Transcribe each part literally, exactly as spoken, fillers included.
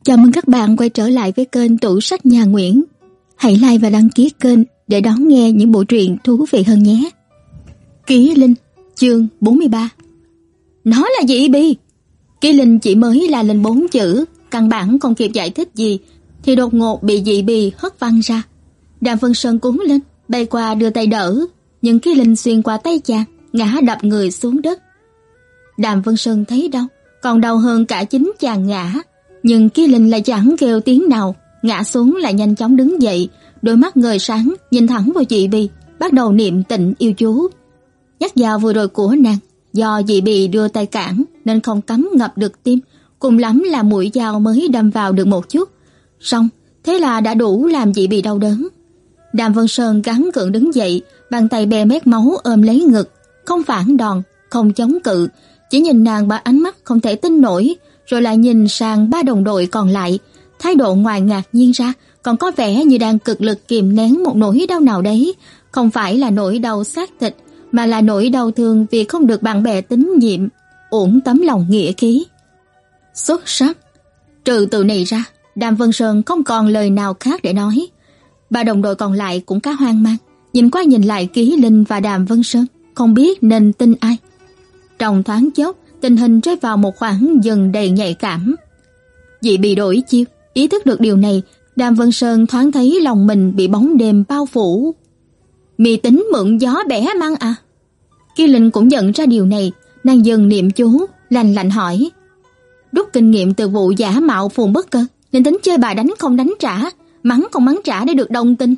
Chào mừng các bạn quay trở lại với kênh Tủ Sách Nhà Nguyễn. Hãy like và đăng ký kênh để đón nghe những bộ truyện thú vị hơn nhé. Ký Linh, chương bốn mươi ba. Nó là gì Bi? Ký Linh chỉ mới la lên bốn chữ, căn bản không kịp giải thích gì thì đột ngột bị dị Bi hất văng ra. Đàm Vân Sơn cuống lên, bay qua đưa tay đỡ, nhưng Ký Linh xuyên qua tay chàng, ngã đập người xuống đất. Đàm Vân Sơn thấy đau, còn đau hơn cả chính chàng ngã. Nhưng Ký Linh lại chẳng kêu tiếng nào, ngã xuống lại nhanh chóng đứng dậy, đôi mắt ngời sáng nhìn thẳng vào dị Bi, bắt đầu niệm tịnh yêu chú. Nhát dao vừa rồi của nàng, do dị Bi đưa tay cản nên không cắm ngập được tim, cùng lắm là mũi dao mới đâm vào được một chút. Xong, thế là đã đủ làm dị Bi đau đớn. Đàm Vân Sơn gắng gượng đứng dậy, bàn tay bè mét máu ôm lấy ngực, không phản đòn, không chống cự, chỉ nhìn nàng bằng ánh mắt không thể tin nổi, rồi lại nhìn sang ba đồng đội còn lại, thái độ ngoài ngạc nhiên ra còn có vẻ như đang cực lực kìm nén một nỗi đau nào đấy, không phải là nỗi đau xác thịt, mà là nỗi đau thương vì không được bạn bè tín nhiệm, uổng tấm lòng nghĩa khí. Xuất sắc. Trừ từ này ra, Đàm Vân Sơn không còn lời nào khác để nói. Ba đồng đội còn lại cũng khá hoang mang, nhìn qua nhìn lại Ký Linh và Đàm Vân Sơn, không biết nên tin ai. Trong thoáng chốc, tình hình rơi vào một khoảng dần đầy nhạy cảm. Dị Bi đổi chiêu, ý thức được điều này, Đàm Vân Sơn thoáng thấy lòng mình bị bóng đêm bao phủ. Mì tính mượn gió bẻ măng à? Kỳ Linh cũng nhận ra điều này, nàng dần niệm chú, lạnh lạnh hỏi. Rút kinh nghiệm từ vụ giả mạo Phùng Bất Cơ, nên tính chơi bài đánh không đánh trả, mắng không mắng trả để được đồng tình.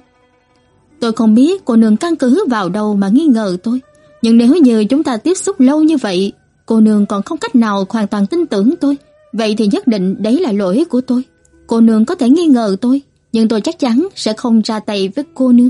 Tôi không biết cô nương căn cứ vào đâu mà nghi ngờ tôi, nhưng nếu như chúng ta tiếp xúc lâu như vậy, cô nương còn không cách nào hoàn toàn tin tưởng tôi, vậy thì nhất định đấy là lỗi của tôi. Cô nương có thể nghi ngờ tôi, nhưng tôi chắc chắn sẽ không ra tay với cô nương.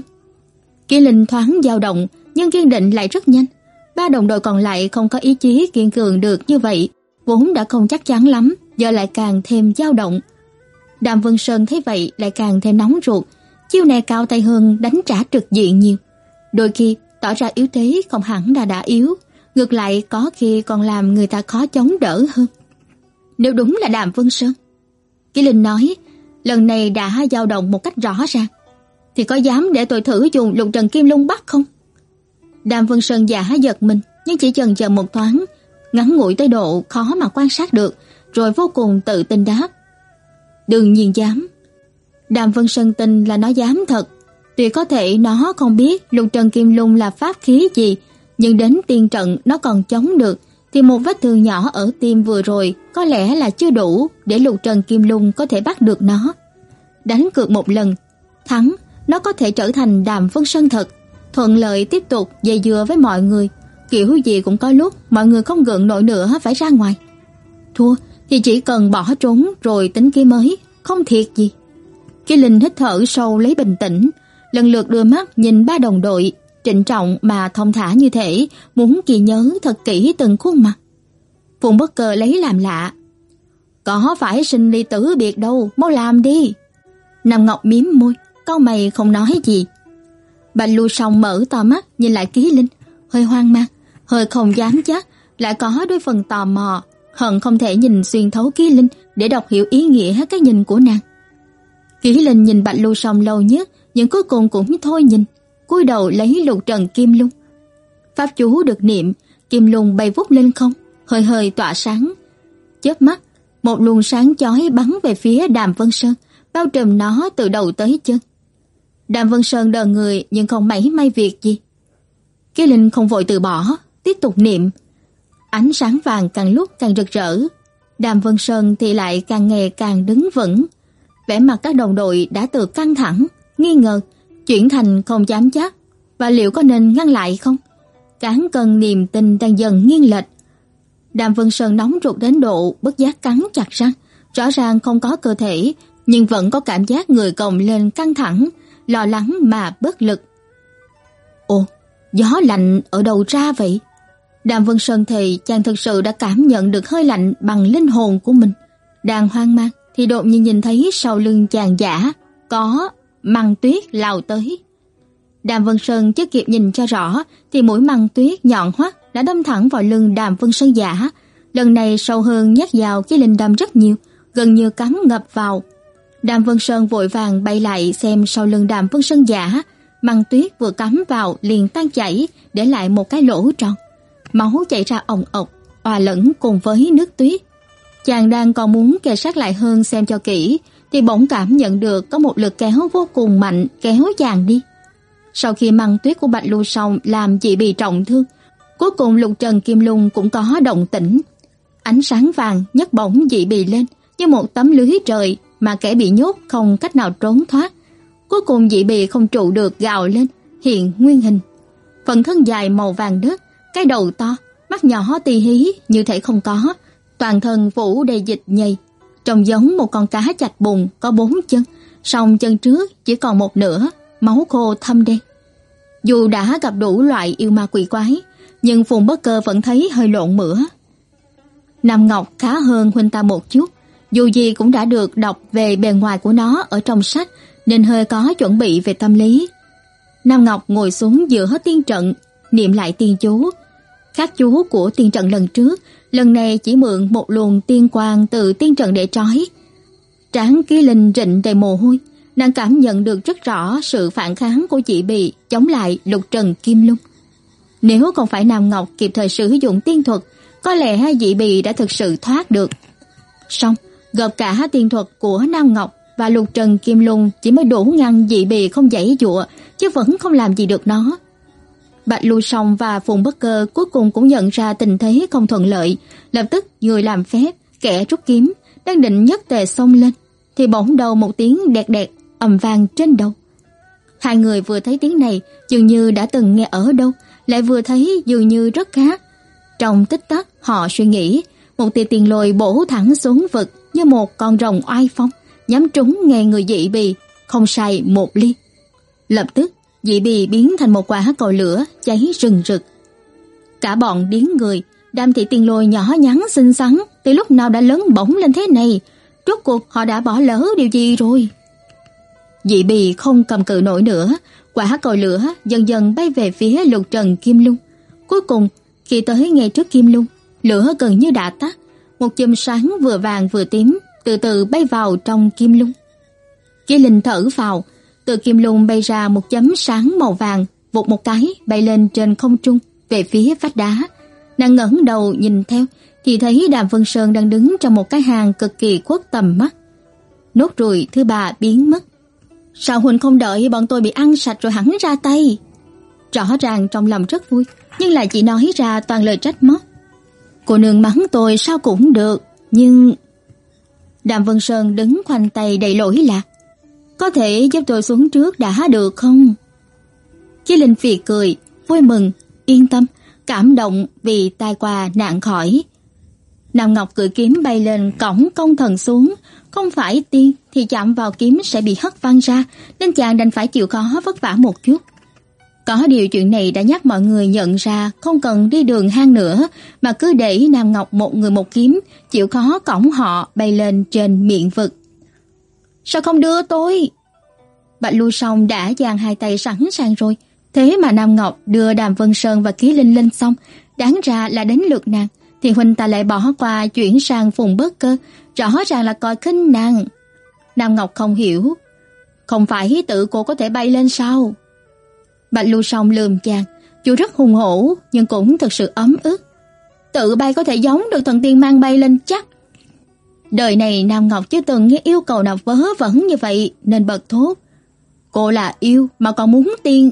Kỳ Linh thoáng dao động, nhưng kiên định lại rất nhanh. Ba đồng đội còn lại không có ý chí kiên cường được như vậy, vốn đã không chắc chắn lắm, giờ lại càng thêm dao động. Đàm Vân Sơn thấy vậy lại càng thêm nóng ruột, chiêu này cao tay hơn đánh trả trực diện nhiều. Đôi khi tỏ ra yếu thế không hẳn là đã yếu, ngược lại có khi còn làm người ta khó chống đỡ hơn. Nếu đúng là Đàm Vân Sơn, Kỳ Linh nói, lần này đã dao động một cách rõ ràng, thì có dám để tôi thử dùng lục trần kim lung bắt không? Đàm Vân Sơn giả giật mình, nhưng chỉ chần chờ một thoáng, ngắn ngủi tới độ khó mà quan sát được, rồi vô cùng tự tin đáp. Đương nhiên dám. Đàm Vân Sơn tin là nó dám thật. Tuy có thể nó không biết lục trần kim lung là pháp khí gì, nhưng đến tiên trận nó còn chống được, thì một vết thương nhỏ ở tim vừa rồi có lẽ là chưa đủ để lục trần kim lung có thể bắt được nó. Đánh cược một lần, thắng, nó có thể trở thành Đàm Vân Sơn thật, thuận lợi tiếp tục dây dưa với mọi người, kiểu gì cũng có lúc mọi người không gượng nổi nữa phải ra ngoài. Thua thì chỉ cần bỏ trốn rồi tính kế mới, không thiệt gì. Kỳ Linh hít thở sâu lấy bình tĩnh, lần lượt đưa mắt nhìn ba đồng đội, trịnh trọng mà thông thả như thể muốn ghi nhớ thật kỹ từng khuôn mặt. Phùng Bất Cơ lấy làm lạ. Có phải sinh ly tử biệt đâu, mau làm đi. Nam Ngọc mím môi, cau mày không nói gì. Bạch Lưu Song mở to mắt nhìn lại Ký Linh, hơi hoang mang, hơi không dám chắc, lại có đôi phần tò mò, hận không thể nhìn xuyên thấu Ký Linh để đọc hiểu ý nghĩa cái nhìn của nàng. Ký Linh nhìn Bạch Lưu Song lâu nhất, nhưng cuối cùng cũng thôi nhìn, cúi đầu lấy lục trần kim lung. Pháp chú được niệm, kim lung bay vút lên không, hơi hơi tỏa sáng. Chớp mắt, một luồng sáng chói bắn về phía Đàm Vân Sơn, bao trùm nó từ đầu tới chân. Đàm Vân Sơn đờ người nhưng không mảy may việc gì. Kỳ Linh không vội từ bỏ, tiếp tục niệm. Ánh sáng vàng càng lúc càng rực rỡ, Đàm Vân Sơn thì lại càng ngày càng đứng vững. Vẻ mặt các đồng đội đã từ căng thẳng, nghi ngờ, chuyển thành không dám chắc, và liệu có nên ngăn lại không? Cán cân niềm tin đang dần nghiêng lệch. Đàm Vân Sơn nóng ruột đến độ bất giác cắn chặt răng, rõ ràng không có cơ thể, nhưng vẫn có cảm giác người còng lên căng thẳng, lo lắng mà bất lực. Ồ, gió lạnh ở đâu ra vậy? Đàm Vân Sơn thì chàng thực sự đã cảm nhận được hơi lạnh bằng linh hồn của mình. Đang hoang mang thì đột nhiên nhìn thấy sau lưng chàng giả có măng tuyết lao tới. Đàm Vân Sơn chưa kịp nhìn cho rõ thì mũi măng tuyết nhọn hoắt đã đâm thẳng vào lưng Đàm Vân Sơn giả. Lần này sâu hơn nhát dao Kỳ Linh đâm rất nhiều, gần như cắm ngập vào. Đàm Vân Sơn vội vàng bay lại xem sau lưng Đàm Vân Sơn giả, măng tuyết vừa cắm vào liền tan chảy, để lại một cái lỗ tròn. Máu chảy ra ồng ộc, hòa lẫn cùng với nước tuyết. Chàng đang còn muốn kề sát lại hơn xem cho kỹ, thì bỗng cảm nhận được có một lực kéo vô cùng mạnh kéo chàng đi. Sau khi măng tuyết của Bạch Lưu Song làm chị bị trọng thương, cuối cùng Lục Trần Kim Lung cũng có động tĩnh. Ánh sáng vàng nhấc bổng dị bì lên như một tấm lưới trời, mà kẻ bị nhốt không cách nào trốn thoát. Cuối cùng dị bì không trụ được gào lên, hiện nguyên hình. Phần thân dài màu vàng đất, cái đầu to, mắt nhỏ tì hí như thể không có, toàn thân phủ đầy dịch nhầy, trông giống một con cá chạch bùn có bốn chân, song chân trước chỉ còn một nửa, máu khô thâm đen. Dù đã gặp đủ loại yêu ma quỷ quái, nhưng Phùng Bất Cơ vẫn thấy hơi lộn mửa. Nam Ngọc khá hơn huynh ta một chút, dù gì cũng đã được đọc về bề ngoài của nó ở trong sách, nên hơi có chuẩn bị về tâm lý. Nam Ngọc ngồi xuống giữa tiên trận, niệm lại tiên chú. Khác chú của tiên trận lần trước, lần này chỉ mượn một luồng tiên quang từ tiên trận để trói. Trán Ký Linh rịn đầy mồ hôi, nàng cảm nhận được rất rõ sự phản kháng của chị Bì chống lại Lục Trần Kim Lung. Nếu không phải Nam Ngọc kịp thời sử dụng tiên thuật, có lẽ dị Bì đã thực sự thoát được. Song gộp cả tiên thuật của Nam Ngọc và Lục Trần Kim Lung chỉ mới đủ ngăn dị Bì không giãy giụa, chứ vẫn không làm gì được nó. Bạch Lưu Song và Phùng Bất Cơ cuối cùng cũng nhận ra tình thế không thuận lợi, lập tức người làm phép, kẻ rút kiếm, đang định nhất tề xông lên, thì bỗng đầu một tiếng đẹt đẹt ầm vang trên đầu. Hai người vừa thấy tiếng này dường như đã từng nghe ở đâu, lại vừa thấy dường như rất khác. Trong tích tắc họ suy nghĩ, một tia tiền lôi bổ thẳng xuống vực như một con rồng oai phong, nhắm trúng ngay người dị Bì, không sai một ly. Lập tức dị Bì biến thành một quả cầu lửa cháy rừng rực. Cả bọn điếng người, Đàm thị tiền lôi nhỏ nhắn xinh xắn từ lúc nào đã lớn bổng lên thế này, rốt cuộc họ đã bỏ lỡ điều gì rồi? Dị Bì không cầm cự nổi nữa, quả cầu lửa dần dần bay về phía Lục Trần Kim Lung. Cuối cùng khi tới ngay trước Kim Lung, lửa gần như đã tắt, một chùm sáng vừa vàng vừa tím từ từ bay vào trong Kim Lung. Ký Linh thở vào, từ Kim Lung bay ra một chấm sáng màu vàng, vụt một cái bay lên trên không trung về phía vách đá. Nàng ngẩng đầu nhìn theo thì thấy Đàm Vân Sơn đang đứng trong một cái hang cực kỳ khuất tầm mắt. Nốt ruồi thứ ba biến mất. Sao huynh không đợi bọn tôi bị ăn sạch rồi hẳn ra tay? Rõ ràng trong lòng rất vui, nhưng lại chỉ nói ra toàn lời trách móc. Cô nương mắng tôi sao cũng được, nhưng... Đàm Vân Sơn đứng khoanh tay đầy lỗi lạc. Có thể giúp tôi xuống trước đã được không? Chí Linh phì cười, vui mừng, yên tâm, cảm động vì tai qua nạn khỏi. Nam Ngọc cưỡi kiếm bay lên cõng công thần xuống, không phải tiên thì chạm vào kiếm sẽ bị hất văng ra, nên chàng đành phải chịu khó vất vả một chút. Có điều chuyện này đã nhắc mọi người nhận ra không cần đi đường hang nữa, mà cứ để Nam Ngọc một người một kiếm, chịu khó cõng họ bay lên trên miệng vực. Sao không đưa tôi? Bạch Lưu Song đã dang hai tay sẵn sàng rồi, thế mà Nam Ngọc đưa Đàm Vân Sơn và Ký Linh lên xong, đáng ra là đến lượt nàng, thì huynh ta lại bỏ qua chuyển sang Phùng Bất Cơ, rõ ràng là coi khinh nàng. Nam Ngọc không hiểu, không phải tự cô có thể bay lên sao? Bạch Lưu Song lườm chàng, dù rất hùng hổ nhưng cũng thực sự ấm ức. Tự bay có thể giống được thần tiên mang bay lên chắc. Đời này Nam Ngọc chưa từng nghe yêu cầu nào vớ vẩn như vậy, nên bật thốt. Cô là yêu mà còn muốn tiên.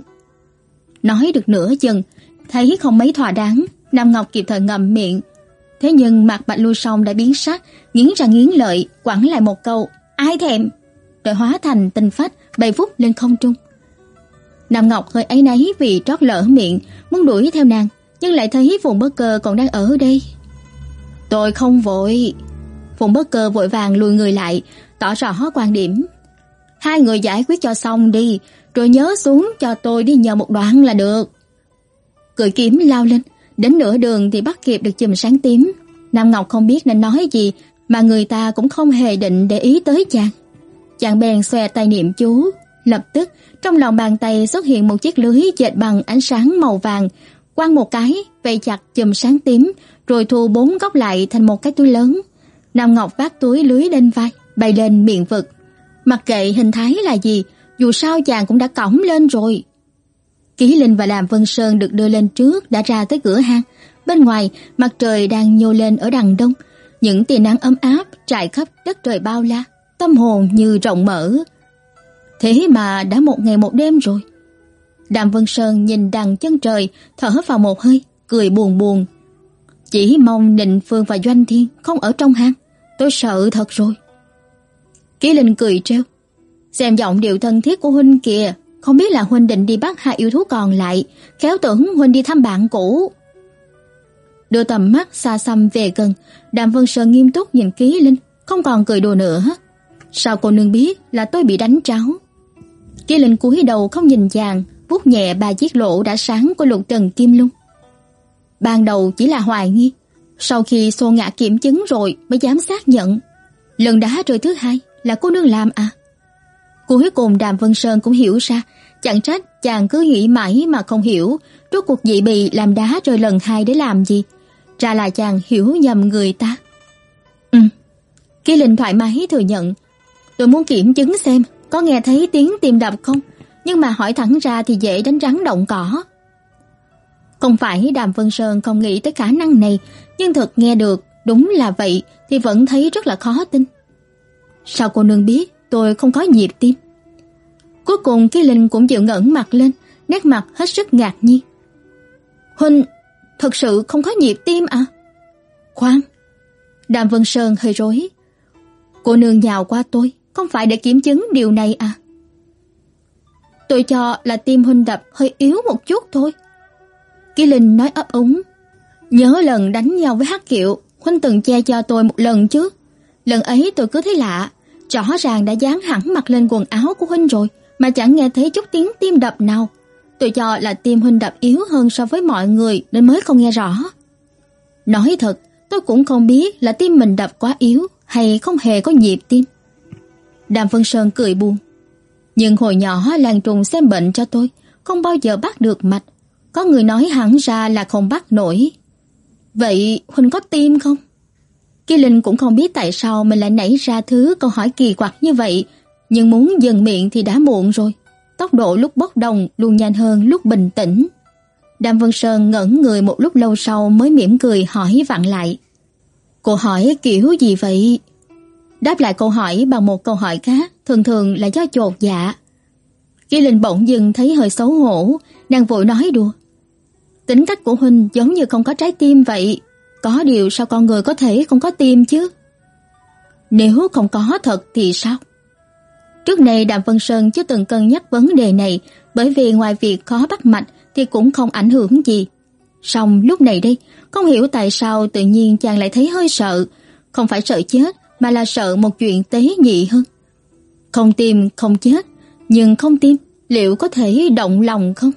Nói được nửa chừng, thấy không mấy thỏa đáng, Nam Ngọc kịp thời ngậm miệng. Thế nhưng mặt Bạch Lưu Song đã biến sắc, nghiến răng nghiến lợi, quẳng lại một câu, ai thèm, rồi hóa thành tinh phách bay vút lên không trung. Nam Ngọc hơi áy náy vì trót lỡ miệng, muốn đuổi theo nàng, nhưng lại thấy Phùng Bất Cơ còn đang ở đây. Tôi không vội. Phùng Bất Cơ vội vàng lùi người lại, tỏ rõ quan điểm. Hai người giải quyết cho xong đi, rồi nhớ xuống cho tôi đi nhờ một đoạn là được. Cưỡi kiếm lao lên, đến nửa đường thì bắt kịp được chùm sáng tím. Nam Ngọc không biết nên nói gì, mà người ta cũng không hề định để ý tới chàng. Chàng bèn xòe tay niệm chú, lập tức trong lòng bàn tay xuất hiện một chiếc lưới dệt bằng ánh sáng màu vàng, quăng một cái vây chặt chùm sáng tím, rồi thu bốn góc lại thành một cái túi lớn. Nam Ngọc vác túi lưới lên vai, bay lên miệng vực. Mặc kệ hình thái là gì, dù sao chàng cũng đã cõng lên rồi. Ký Linh và Đàm Vân Sơn được đưa lên trước đã ra tới cửa hang. Bên ngoài, mặt trời đang nhô lên ở đằng đông, những tia nắng ấm áp trải khắp đất trời bao la, tâm hồn như rộng mở. Thế mà đã một ngày một đêm rồi. Đàm Vân Sơn nhìn đằng chân trời, thở vào một hơi, cười buồn buồn. Chỉ mong Nịnh Phương và Doanh Thiên không ở trong hang, tôi sợ thật rồi. Ký Linh cười trêu, xem giọng điệu thân thiết của huynh kìa, không biết là huynh định đi bắt hai yêu thú còn lại, khéo tưởng huynh đi thăm bạn cũ. Đưa tầm mắt xa xăm về gần, Đàm Vân Sơn nghiêm túc nhìn Ký Linh, không còn cười đùa nữa. Sao cô nương biết là tôi bị đánh tráo? Ký Linh cúi đầu không nhìn chàng, vuốt nhẹ ba chiếc lỗ đã sáng của lục trần kim lung. Ban đầu chỉ là hoài nghi, sau khi xô ngã kiểm chứng rồi mới dám xác nhận. Lần đá rơi thứ hai là cô nương làm à? Cuối cùng Đàm Vân Sơn cũng hiểu ra, chẳng trách chàng cứ nghĩ mãi mà không hiểu, rốt cuộc dị bì làm đá rơi lần hai để làm gì? Ra là chàng hiểu nhầm người ta. Ừ, Ký Linh thoải mái thừa nhận, tôi muốn kiểm chứng xem có nghe thấy tiếng tim đập không, nhưng mà hỏi thẳng ra thì dễ đánh rắn động cỏ. Không phải Đàm Vân Sơn không nghĩ tới khả năng này, nhưng thật nghe được đúng là vậy thì vẫn thấy rất là khó tin. Sao cô nương biết tôi không có nhịp tim? Cuối cùng Ký Linh cũng chịu ngẩng mặt lên, nét mặt hết sức ngạc nhiên. Huynh thật sự không có nhịp tim à? Khoan, Đàm Vân Sơn hơi rối. Cô nương nhào qua tôi, không phải để kiểm chứng điều này à? Tôi cho là tim huynh đập hơi yếu một chút thôi. Ký Linh nói ấp úng. Nhớ lần đánh nhau với Hắc Kiệu, huynh từng che cho tôi một lần chứ. Lần ấy tôi cứ thấy lạ, rõ ràng đã dán hẳn mặt lên quần áo của huynh rồi, mà chẳng nghe thấy chút tiếng tim đập nào. Tôi cho là tim huynh đập yếu hơn so với mọi người nên mới không nghe rõ. Nói thật, tôi cũng không biết là tim mình đập quá yếu hay không hề có nhịp tim. Đàm Vân Sơn cười buồn. Nhưng hồi nhỏ làng trùng xem bệnh cho tôi, không bao giờ bắt được mạch. Có người nói hẳn ra là không bắt nổi. Vậy huynh có tim không? Kỳ Linh cũng không biết tại sao mình lại nảy ra thứ câu hỏi kỳ quặc như vậy, nhưng muốn dừng miệng thì đã muộn rồi. Tốc độ lúc bốc đồng luôn nhanh hơn lúc bình tĩnh. Đàm Vân Sơn ngẩn người một lúc lâu sau mới mỉm cười hỏi vặn lại. Cô hỏi kiểu gì vậy? Đáp lại câu hỏi bằng một câu hỏi khác, thường thường là do chột dạ. Kỳ Linh bỗng dưng thấy hơi xấu hổ, nàng vội nói đùa. Tính cách của huynh giống như không có trái tim vậy. Có điều sao con người có thể không có tim chứ? Nếu không có thật thì sao? Trước này Đàm Vân Sơn chưa từng cân nhắc vấn đề này, bởi vì ngoài việc khó bắt mạch thì cũng không ảnh hưởng gì. Song lúc này đây, không hiểu tại sao tự nhiên chàng lại thấy hơi sợ, không phải sợ chết mà là sợ một chuyện tế nhị hơn. Không tim không chết, nhưng không tim liệu có thể động lòng không?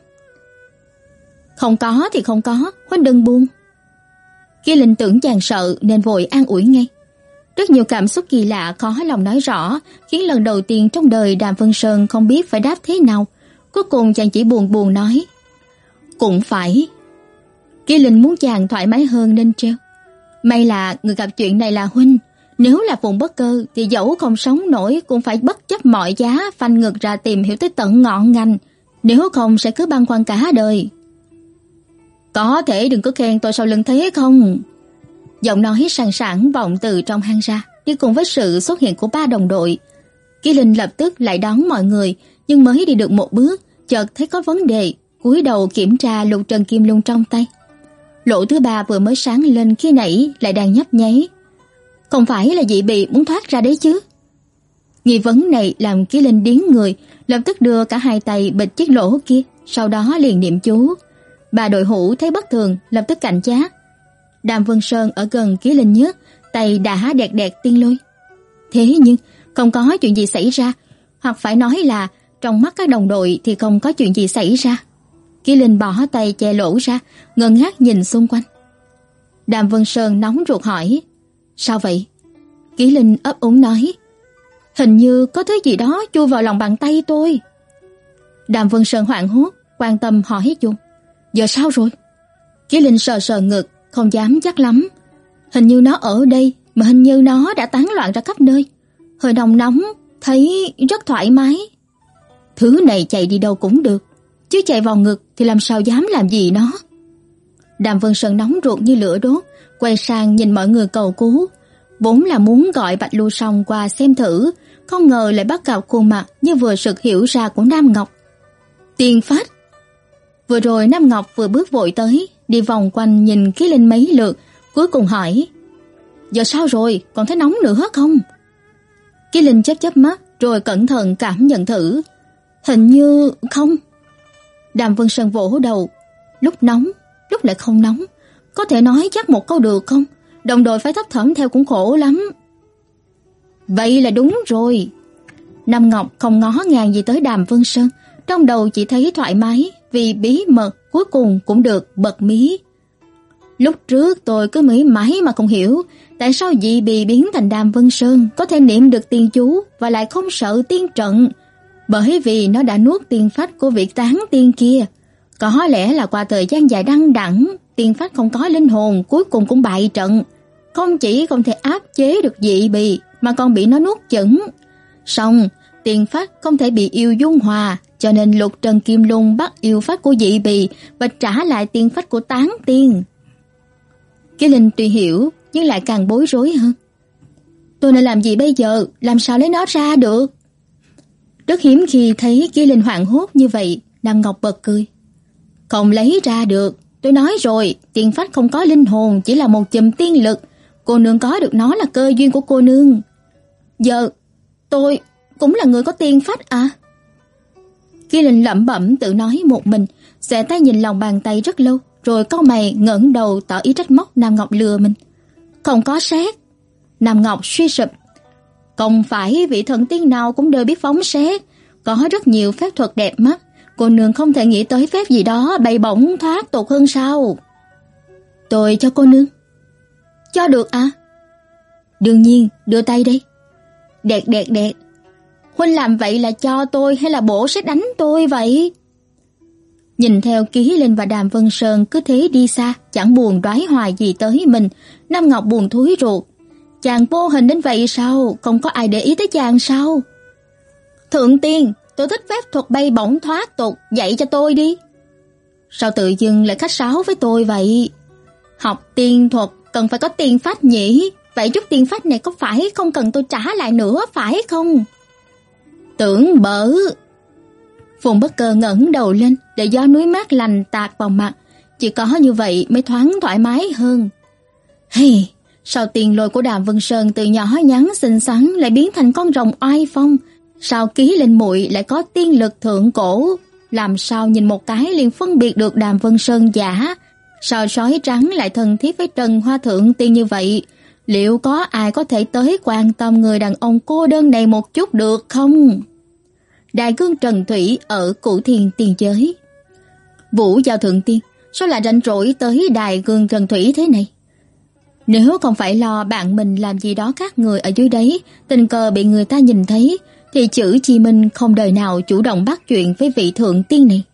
Không có thì không có, huynh đừng buồn. Kỳ Linh tưởng chàng sợ nên vội an ủi ngay. Rất nhiều cảm xúc kỳ lạ khó lòng nói rõ, khiến lần đầu tiên trong đời Đàm Vân Sơn không biết phải đáp thế nào. Cuối cùng chàng chỉ buồn buồn nói. Cũng phải. Kỳ Linh muốn chàng thoải mái hơn nên trêu. May là người gặp chuyện này là huynh. Nếu là Phùng Bất Cơ thì dẫu không sống nổi cũng phải bất chấp mọi giá phanh ngực ra tìm hiểu tới tận ngọn ngành. Nếu không sẽ cứ băn khoăn cả đời. Có thể đừng có khen tôi sau lưng thế không? Giọng nói sàn sảng vọng từ trong hang ra, đi cùng với sự xuất hiện của ba đồng đội. Kỳ Linh lập tức lại đón mọi người, nhưng mới đi được một bước, chợt thấy có vấn đề, cúi đầu kiểm tra lục trần kim lung trong tay. Lỗ thứ ba vừa mới sáng lên khi nãy lại đang nhấp nháy. Không phải là dị bị muốn thoát ra đấy chứ? Nghi vấn này làm Kỳ Linh điếng người, lập tức đưa cả hai tay bịt chiếc lỗ kia, sau đó liền niệm chú. Bà đội hữu thấy bất thường, lập tức cảnh giác. Đàm Vân Sơn ở gần Kỳ Linh nhất, tay đã đẹt đẹt tiên lôi. Thế nhưng không có chuyện gì xảy ra, hoặc phải nói là trong mắt các đồng đội thì không có chuyện gì xảy ra. Kỳ Linh bỏ tay che lỗ ra, ngơ ngác nhìn xung quanh. Đàm Vân Sơn nóng ruột hỏi, sao vậy? Kỳ Linh ấp úng nói, hình như có thứ gì đó chui vào lòng bàn tay tôi. Đàm Vân Sơn hoảng hốt, quan tâm hỏi chung, giờ sao rồi? Kỳ Linh sờ sờ ngực, không dám chắc lắm. Hình như nó ở đây, mà hình như nó đã tán loạn ra khắp nơi. Hơi nồng nóng, thấy rất thoải mái. Thứ này chạy đi đâu cũng được, chứ chạy vào ngực thì làm sao dám làm gì nó. Đàm Vân Sơn nóng ruột như lửa đốt, quay sang nhìn mọi người cầu cứu. Vốn là muốn gọi Bạch Lưu Song qua xem thử, không ngờ lại bắt gặp khuôn mặt như vừa sực hiểu ra của Nam Ngọc. Tiên phách. Vừa rồi Nam Ngọc vừa bước vội tới, đi vòng quanh nhìn Ký Linh mấy lượt, cuối cùng hỏi: "Giờ sao rồi, còn thấy nóng nữa không?" Ký Linh chớp chớp mắt rồi cẩn thận cảm nhận thử. Hình như không. Đàm Vân Sơn vỗ đầu. Lúc nóng, lúc lại không nóng. Có thể nói chắc một câu được không? Đồng đội phải thấp thỏm theo cũng khổ lắm. Vậy là đúng rồi. Nam Ngọc không ngó ngàng gì tới Đàm Vân Sơn, trong đầu chỉ thấy thoải mái vì bí mật cuối cùng cũng được bật mí. Lúc trước tôi cứ nghĩ mãi mà không hiểu tại sao dị bì biến thành Đàm Vân Sơn có thể niệm được tiên chú và lại không sợ tiên trận. Bởi vì nó đã nuốt tiên phách của vị tán tiên kia. Có lẽ là qua thời gian dài đăng đẳng, tiên phách không có linh hồn cuối cùng cũng bại trận. Không chỉ không thể áp chế được dị bì mà còn bị nó nuốt chửng. Xong, tiên phách không thể bị yêu dung hòa, cho nên Lục Trần Kim Lung bắt yêu phách của dị bì và trả lại tiên phách của tán tiên. Cái Linh tuy hiểu nhưng lại càng bối rối hơn. Tôi nên làm gì bây giờ? Làm sao lấy nó ra được? Rất hiếm khi thấy Ký Linh hoảng hốt như vậy. Nam Ngọc bật cười. Không lấy ra được. Tôi nói rồi, tiên phách không có linh hồn, chỉ là một chùm tiên lực. Cô nương có được nó là cơ duyên của cô nương. Giờ tôi cũng là người có tiên phách à? Ký Linh lẩm bẩm tự nói một mình, xòe tay nhìn lòng bàn tay rất lâu, rồi cau mày ngẩng đầu tỏ ý trách móc Nam Ngọc lừa mình. Không có sét. Nam Ngọc suy sụp. Không phải vị thần tiên nào cũng đều biết phóng sét, có rất nhiều phép thuật đẹp mắt, cô nương không thể nghĩ tới phép gì đó bay bổng thoát tục hơn sao? Tôi cho cô nương. Cho được à? Đương nhiên, đưa tay đây. Đẹt đẹt đẹt. Huynh làm vậy là cho tôi hay là bổ sẽ đánh tôi vậy? Nhìn theo Ký Linh và Đàm Vân Sơn cứ thế đi xa, chẳng buồn đoái hoài gì tới mình, Nam Ngọc buồn thúi ruột. Chàng vô hình đến vậy sao? Không có ai để ý tới chàng sao? Thượng tiên, tôi thích phép thuật bay bổng thoát tục, dạy cho tôi đi. Sao tự dưng lại khách sáo với tôi vậy? Học tiên thuật cần phải có tiên phách nhỉ? Vậy chút tiên phách này có phải không cần tôi trả lại nữa phải không? Tưởng bở. Phùng Bất Cơ ngẩng đầu lên để gió núi mát lành tạt vào mặt, chỉ có như vậy mới thoáng thoải mái hơn. Hey, sao tiền lôi của Đàm Vân Sơn từ nhỏ nhắn xinh xắn lại biến thành con rồng oai phong? Sao Ký Linh muội lại có tiên lực thượng cổ? Làm sao nhìn một cái liền phân biệt được Đàm Vân Sơn giả? Sao sói trắng lại thân thiết với Trần Hoa Thượng tiên như vậy? Liệu có ai có thể tới quan tâm người đàn ông cô đơn này một chút được không? Đại Cương Trần Thủy ở Cửu Thiên Tiên Giới. Vũ Giao Thượng Tiên, sao lại rảnh rỗi tới Đại Cương Trần Thủy thế này? Nếu không phải lo bạn mình làm gì đó khác người ở dưới đấy, tình cờ bị người ta nhìn thấy, thì chữ Chi Minh không đời nào chủ động bắt chuyện với vị Thượng Tiên này.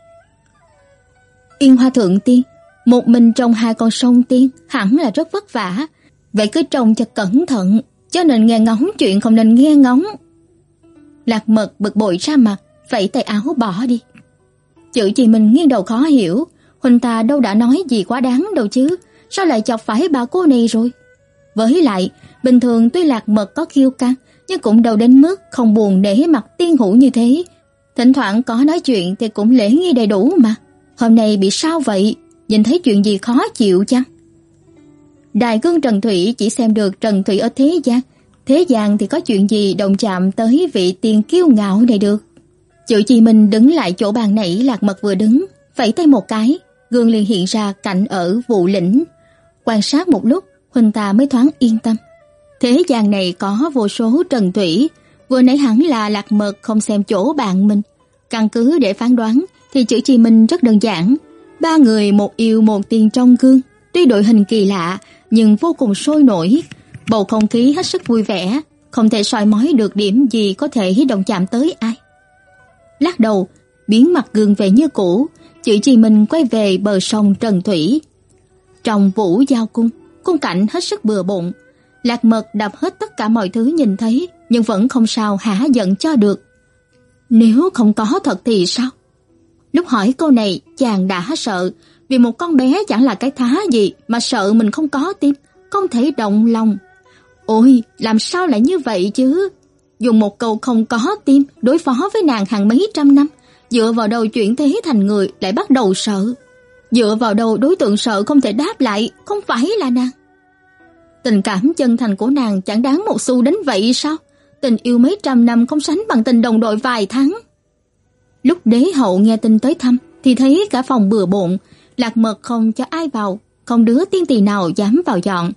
Yên Hoa Thượng Tiên, một mình trong hai con sông tiên hẳn là rất vất vả, vậy cứ trông cho cẩn thận, cho nên nghe ngóng chuyện không nên nghe ngóng. Lạc Mật bực bội ra mặt, vẫy tay áo bỏ đi. Chữ Chi Minh nghiêng đầu khó hiểu, huynh ta đâu đã nói gì quá đáng đâu chứ, sao lại chọc phải bà cô này rồi? Với lại, bình thường tuy Lạc Mật có kiêu căng, nhưng cũng đâu đến mức không buồn nể mặt tiên hữu như thế. Thỉnh thoảng có nói chuyện thì cũng lễ nghi đầy đủ mà. Hôm nay bị sao vậy? Nhìn thấy chuyện gì khó chịu chăng? Đại Cương Trần Thủy chỉ xem được Trần Thủy ở thế gian, thế gian thì có chuyện gì động chạm tới vị tiên kiêu ngạo này được. Chữ Chi Minh đứng lại chỗ bàn nãy Lạc Mật vừa đứng, vẫy tay một cái, gương liền hiện ra cảnh ở Vụ Lĩnh. Quan sát một lúc, huynh ta mới thoáng yên tâm. Thế gian này có vô số Trần Thủy, vừa nãy hẳn là Lạc Mật không xem chỗ bạn mình. Căn cứ để phán đoán thì chữ Chi Minh rất đơn giản, ba người một yêu một tiên trong gương, tuy đội hình kỳ lạ nhưng vô cùng sôi nổi, bầu không khí hết sức vui vẻ, không thể soi mói được điểm gì có thể động chạm tới ai. Lắc đầu, biến mặt gương về như cũ, chữ Chi Minh quay về bờ sông Trần Thủy. Trong Vũ Giao cung, cung cảnh hết sức bừa bộn, Lạc Mật đập hết tất cả mọi thứ nhìn thấy, nhưng vẫn không sao hả giận cho được. Nếu không có thật thì sao? Lúc hỏi câu này, chàng đã sợ, vì một con bé chẳng là cái thá gì mà sợ mình không có tim, không thể động lòng. Ôi, làm sao lại như vậy chứ? Dùng một câu không có tim đối phó với nàng hàng mấy trăm năm, dựa vào đâu chuyển thế thành người lại bắt đầu sợ? Dựa vào đâu đối tượng sợ không thể đáp lại, không phải là nàng? Tình cảm chân thành của nàng chẳng đáng một xu đến vậy sao? Tình yêu mấy trăm năm không sánh bằng tình đồng đội vài tháng. Lúc đế hậu nghe tin tới thăm thì thấy cả phòng bừa bộn, Lạc Mật không cho ai vào, không đứa tiên tỳ nào dám vào dọn.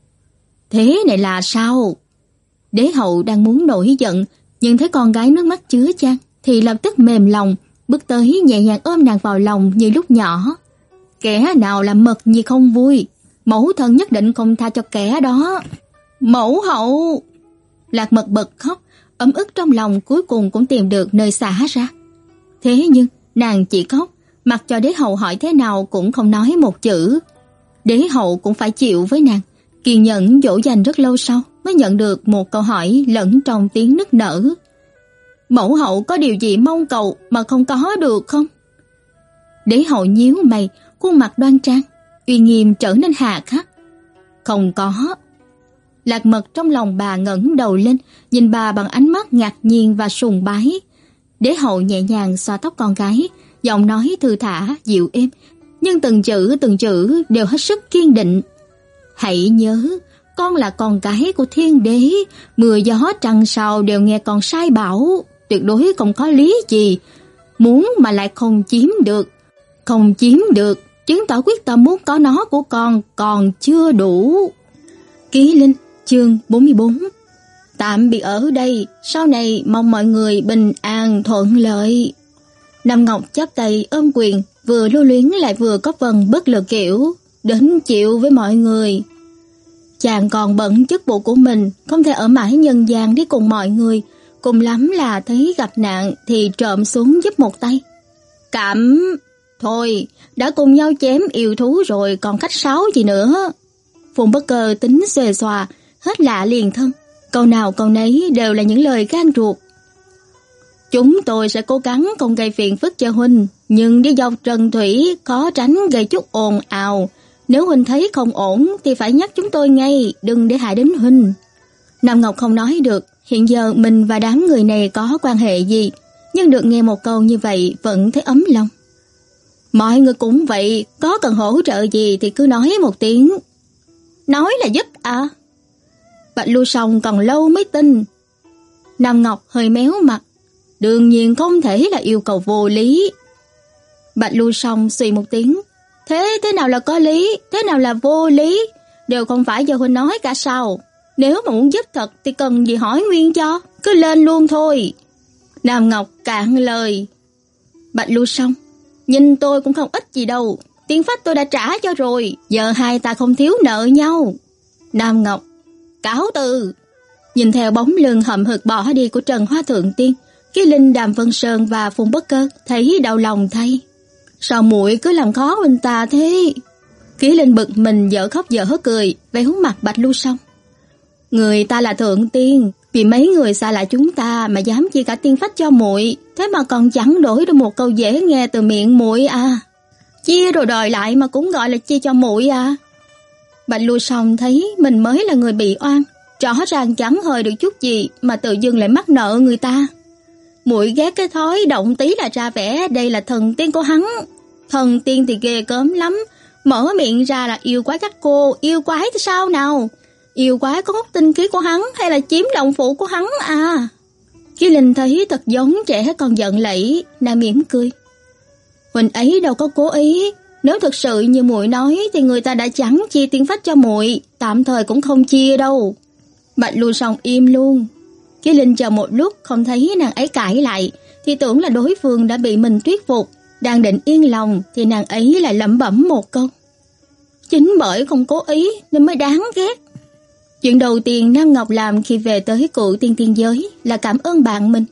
Thế này là sao? Đế hậu đang muốn nổi giận, nhưng thấy con gái nước mắt chứa chan thì lập tức mềm lòng, bước tới nhẹ nhàng ôm nàng vào lòng như lúc nhỏ. Kẻ nào làm Mật Nhi không vui, mẫu thân nhất định không tha cho kẻ đó. Mẫu hậu! Lạc Mật bật khóc, ấm ức trong lòng cuối cùng cũng tìm được nơi xả ra. Thế nhưng nàng chỉ khóc, mặc cho đế hậu hỏi thế nào cũng không nói một chữ. Đế hậu cũng phải chịu với nàng, kiên nhẫn dỗ dành rất lâu sau mới nhận được một câu hỏi lẫn trong tiếng nức nở. Mẫu hậu có điều gì mong cầu mà không có được không? Đế hậu nhíu mày, khuôn mặt đoan trang, uy nghiêm trở nên hà khắc. Không có. Lạc Mật trong lòng bà ngẩng đầu lên, nhìn bà bằng ánh mắt ngạc nhiên và sùng bái. Đế hậu nhẹ nhàng xoa tóc con gái, giọng nói thư thả, dịu êm, nhưng từng chữ từng chữ đều hết sức kiên định. Hãy nhớ, con là con gái của thiên đế, mưa gió trăng sao đều nghe con sai bảo, tuyệt đối không có lý gì. Muốn mà lại không chiếm được, không chiếm được, chứng tỏ quyết tâm muốn có nó của con còn chưa đủ. Ký Linh, chương bốn mươi bốn. Tạm biệt ở đây, sau này mong mọi người bình an thuận lợi. Nam Ngọc chắp tay ôm quyền, vừa lưu luyến lại vừa có phần bất lực kiểu, đến chịu với mọi người. Chàng còn bận chức vụ của mình, không thể ở mãi nhân gian đi cùng mọi người, cùng lắm là thấy gặp nạn thì trộm xuống giúp một tay. Cảm... Thôi, đã cùng nhau chém yêu thú rồi còn khách sáo gì nữa. Phùng Bất Cơ tính xuề xòa, hết lạ liền thân, câu nào câu nấy đều là những lời gan ruột. Chúng tôi sẽ cố gắng không gây phiền phức cho huynh, nhưng đi dọc trần thủy khó tránh gây chút ồn ào. Nếu huynh thấy không ổn thì phải nhắc chúng tôi ngay, đừng để hại đến huynh. Nam Ngọc không nói được, hiện giờ mình và đám người này có quan hệ gì, nhưng được nghe một câu như vậy vẫn thấy ấm lòng. Mọi người cũng vậy, có cần hỗ trợ gì thì cứ nói một tiếng. Nói là giúp à? Bạch Lưu Song còn lâu mới tin. Nam Ngọc hơi méo mặt, đương nhiên không thể là yêu cầu vô lý. Bạch Lưu Song suy một tiếng, thế thế nào là có lý, thế nào là vô lý, đều không phải do huynh nói cả sao. Nếu mà muốn giúp thật thì cần gì hỏi nguyên cho, cứ lên luôn thôi. Nam Ngọc cạn lời. Bạch Lưu Song, nhìn tôi cũng không ít gì đâu, tiền phách tôi đã trả cho rồi, giờ hai ta không thiếu nợ nhau. Nam Ngọc, cáo từ. Nhìn theo bóng lưng hậm hực bỏ đi của Trần Hoa Thượng Tiên, Ký Linh, Đàm Vân Sơn và Phùng Bất Cơ thấy đau lòng thay. Sao muội cứ làm khó huynh ta thế? Ký Linh bực mình dở khóc dở cười, véo mặt Bạch Lưu Song. Người ta là Thượng Tiên, vì mấy người xa lạ chúng ta mà dám chia cả tiên phách cho muội, thế mà còn chẳng đổi được một câu dễ nghe từ miệng muội à? Chia rồi đòi lại mà cũng gọi là chia cho muội à? Bạch Lưu Song thấy mình mới là người bị oan, rõ ràng chẳng hời được chút gì mà tự dưng lại mắc nợ người ta. Muội ghét cái thói động tí là ra vẻ đây là thần tiên của hắn. Thần tiên thì ghê gớm lắm, mở miệng ra là yêu quái các cô, yêu quái thì sao nào? Yêu quái có hút tinh khí của hắn hay là chiếm động phụ của hắn à? Khi Linh thấy thật giống trẻ còn giận lẫy, nàng mỉm cười. Huynh ấy đâu có cố ý, nếu thực sự như muội nói thì người ta đã chẳng chia tiên phách cho muội, tạm thời cũng không chia đâu. Bạch Lưu Song im luôn. Khi Linh chờ một lúc không thấy nàng ấy cãi lại thì tưởng là đối phương đã bị mình thuyết phục, đang định yên lòng thì nàng ấy lại lẩm bẩm một câu. Chính bởi không cố ý nên mới đáng ghét. Chuyện đầu tiên Nam Ngọc làm khi về tới Cựu Tiên Tiên Giới là cảm ơn bạn mình.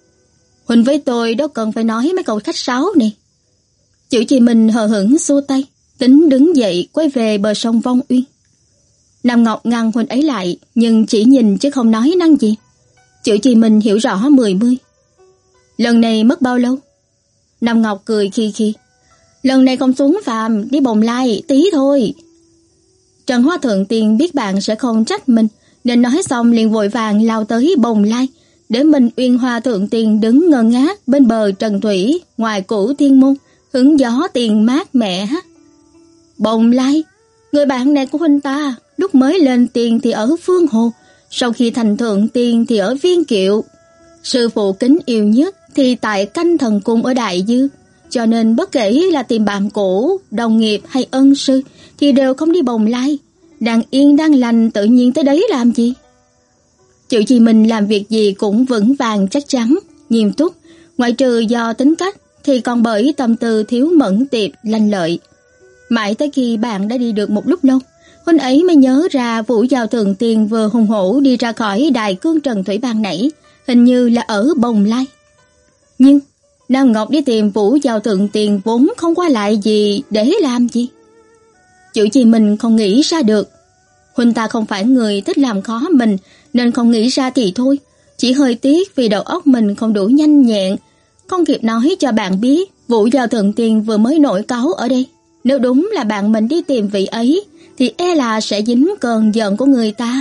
Huynh với tôi đâu cần phải nói mấy câu khách sáo này. Chữ chị mình hờ hững xua tay, tính đứng dậy quay về bờ sông Vong Uyên. Nam Ngọc ngăn huynh ấy lại, nhưng chỉ nhìn chứ không nói năng gì. Chữ Chi Minh hiểu rõ mười mươi. Lần này mất bao lâu? Nam Ngọc cười khi khi. Lần này không xuống phàm, đi Bồng Lai, tí thôi. Trần Hoa Thượng Tiên biết bạn sẽ không trách mình, nên nói xong liền vội vàng lao tới Bồng Lai, để mình Uyên Hoa Thượng Tiên đứng ngơ ngác bên bờ Trần Thủy, ngoài Cửu Thiên Môn, hứng gió tiền mát mẻ. Bồng Lai, người bạn này của huynh ta, lúc mới lên tiền thì ở Phương Hồ, sau khi thành Thượng Tiên thì ở Viên Kiệu. Sư phụ kính yêu nhất thì tại Canh Thần Cung ở Đại Dư, cho nên bất kể là tìm bạn cũ, đồng nghiệp hay ân sư thì đều không đi Bồng Lai. Đang yên đang lành tự nhiên tới đấy làm gì? Chữ Chi Minh làm việc gì cũng vững vàng chắc chắn, nghiêm túc, ngoại trừ do tính cách thì còn bởi tâm tư thiếu mẫn tiệp, lanh lợi. Mãi tới khi bạn đã đi được một lúc lâu, huynh ấy mới nhớ ra Vũ Giao Thượng Tiên vừa hùng hổ đi ra khỏi Đại Cương Trần Thủy ban nãy, hình như là ở Bồng Lai. Nhưng Nam Ngọc đi tìm Vũ Giao Thượng Tiên vốn không qua lại gì để làm gì? Chữ Chi Minh không nghĩ ra được. Huynh ta không phải người thích làm khó mình, nên không nghĩ ra thì thôi. Chỉ hơi tiếc vì đầu óc mình không đủ nhanh nhẹn, không kịp nói cho bạn biết Vũ Giao Thượng Tiên vừa mới nổi cáu ở đây. Nếu đúng là bạn mình đi tìm vị ấy, thì e là sẽ dính cơn giận của người ta.